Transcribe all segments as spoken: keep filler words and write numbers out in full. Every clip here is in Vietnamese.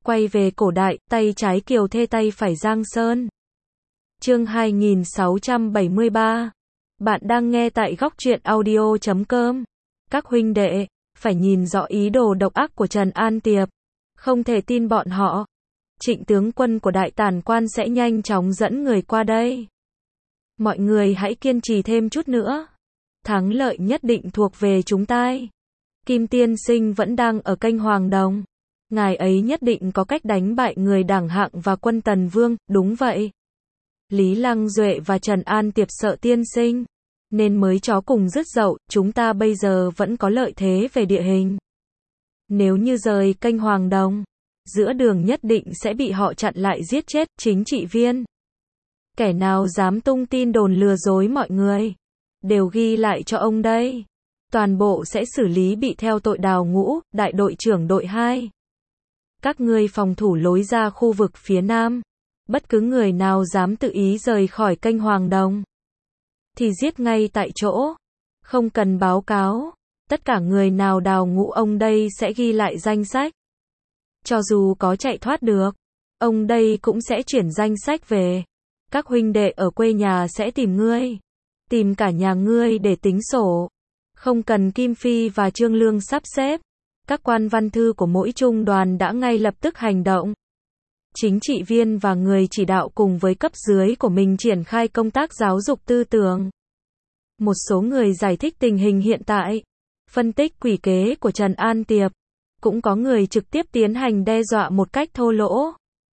Quay về cổ đại, tay trái Kiều Thê tay phải Giang Sơn. Chương hai nghìn sáu trăm bảy mươi ba. Bạn đang nghe tại góc truyện audio chấm com. Các huynh đệ, phải nhìn rõ ý đồ độc ác của Trần An Tiệp. Không thể tin bọn họ. Trịnh tướng quân của Đại Tản Quan sẽ nhanh chóng dẫn người qua đây. Mọi người hãy kiên trì thêm chút nữa. Thắng lợi nhất định thuộc về chúng ta. Kim tiên sinh vẫn đang ở kênh Hoàng Đồng. Ngài ấy nhất định có cách đánh bại người Đảng Hạng và quân Tần Vương, đúng vậy. Lý Lăng Duệ và Trần An Tiệp sợ tiên sinh, nên mới chó cùng rứt dậu, chúng ta bây giờ vẫn có lợi thế về địa hình. Nếu như rời kênh Hoàng Đồng, giữa đường nhất định sẽ bị họ chặn lại giết chết, chính trị viên. Kẻ nào dám tung tin đồn lừa dối mọi người, đều ghi lại cho ông đây. Toàn bộ sẽ xử lý bị theo tội đào ngũ, đại đội trưởng đội hai. Các ngươi phòng thủ lối ra khu vực phía nam. Bất cứ người nào dám tự ý rời khỏi kênh Hoàng Đồng, thì giết ngay tại chỗ. Không cần báo cáo. Tất cả người nào đào ngũ ông đây sẽ ghi lại danh sách. Cho dù có chạy thoát được, ông đây cũng sẽ chuyển danh sách về. Các huynh đệ ở quê nhà sẽ tìm ngươi. Tìm cả nhà ngươi để tính sổ. Không cần Kim Phi và Trương Lương sắp xếp. Các quan văn thư của mỗi trung đoàn đã ngay lập tức hành động. Chính trị viên và người chỉ đạo cùng với cấp dưới của mình triển khai công tác giáo dục tư tưởng. Một số người giải thích tình hình hiện tại, phân tích quỷ kế của Trần An Tiệp. Cũng có người trực tiếp tiến hành đe dọa một cách thô lỗ.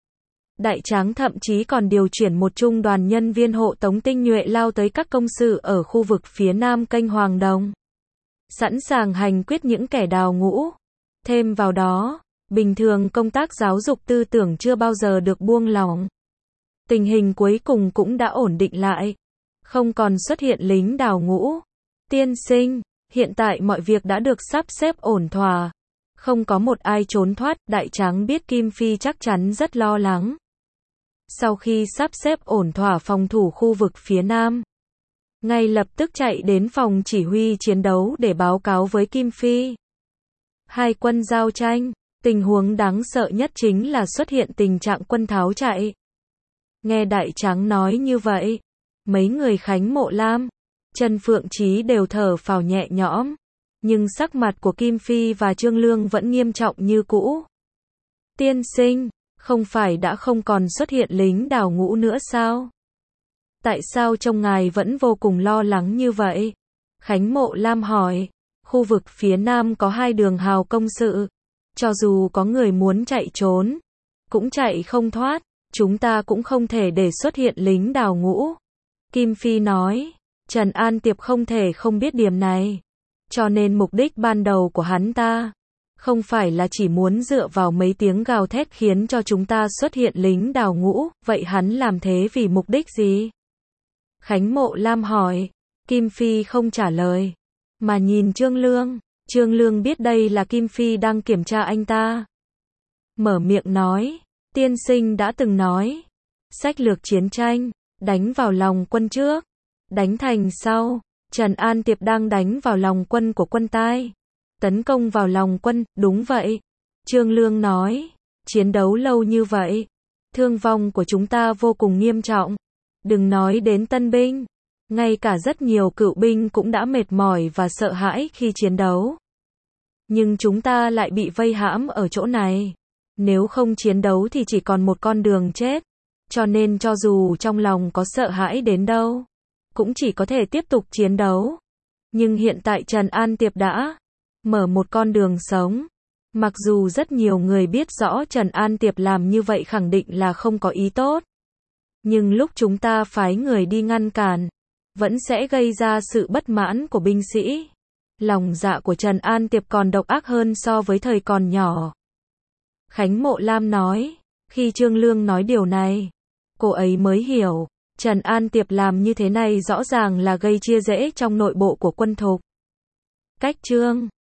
Đại Tráng thậm chí còn điều chuyển một trung đoàn nhân viên hộ tống tinh nhuệ lao tới các công sự ở khu vực phía nam kênh Hoàng Đồng, sẵn sàng hành quyết những kẻ đào ngũ. Thêm vào đó, bình thường công tác giáo dục tư tưởng chưa bao giờ được buông lỏng. Tình hình cuối cùng cũng đã ổn định lại. Không còn xuất hiện lính đào ngũ. Tiên sinh, hiện tại mọi việc đã được sắp xếp ổn thỏa. Không có một ai trốn thoát, Đại Tráng biết Kim Phi chắc chắn rất lo lắng. Sau khi sắp xếp ổn thỏa phòng thủ khu vực phía nam, ngay lập tức chạy đến phòng chỉ huy chiến đấu để báo cáo với Kim Phi. Hai quân giao tranh, tình huống đáng sợ nhất chính là xuất hiện tình trạng quân tháo chạy. Nghe Đại Tráng nói như vậy, mấy người Khánh Mộ Lam, Trần Phượng Chí đều thở phào nhẹ nhõm, nhưng sắc mặt của Kim Phi và Trương Lương vẫn nghiêm trọng như cũ. Tiên sinh, không phải đã không còn xuất hiện lính đào ngũ nữa sao? Tại sao trông ngài vẫn vô cùng lo lắng như vậy? Khánh Mộ Lam hỏi. Khu vực phía nam có hai đường hào công sự. Cho dù có người muốn chạy trốn, cũng chạy không thoát. Chúng ta cũng không thể để xuất hiện lính đào ngũ. Kim Phi nói. Trần An Tiệp không thể không biết điểm này. Cho nên mục đích ban đầu của hắn ta không phải là chỉ muốn dựa vào mấy tiếng gào thét khiến cho chúng ta xuất hiện lính đào ngũ. Vậy hắn làm thế vì mục đích gì? Khánh Mộ Lam hỏi. Kim Phi không trả lời, mà nhìn Trương Lương. Trương Lương biết đây là Kim Phi đang kiểm tra anh ta. Mở miệng nói. Tiên sinh đã từng nói. Sách lược chiến tranh, đánh vào lòng quân trước, đánh thành sau. Trần An Tiệp đang đánh vào lòng quân của quân tai. Tấn công vào lòng quân, đúng vậy. Trương Lương nói. Chiến đấu lâu như vậy, thương vong của chúng ta vô cùng nghiêm trọng. Đừng nói đến tân binh, ngay cả rất nhiều cựu binh cũng đã mệt mỏi và sợ hãi khi chiến đấu. Nhưng chúng ta lại bị vây hãm ở chỗ này. Nếu không chiến đấu thì chỉ còn một con đường chết. Cho nên cho dù trong lòng có sợ hãi đến đâu, cũng chỉ có thể tiếp tục chiến đấu. Nhưng hiện tại Trần An Tiệp đã mở một con đường sống. Mặc dù rất nhiều người biết rõ Trần An Tiệp làm như vậy khẳng định là không có ý tốt. Nhưng lúc chúng ta phái người đi ngăn cản, vẫn sẽ gây ra sự bất mãn của binh sĩ. Lòng dạ của Trần An Tiệp còn độc ác hơn so với thời còn nhỏ. Khánh Mộ Lam nói. Khi Trương Lương nói điều này, cô ấy mới hiểu. Trần An Tiệp làm như thế này rõ ràng là gây chia rẽ trong nội bộ của quân thục. Cách Trương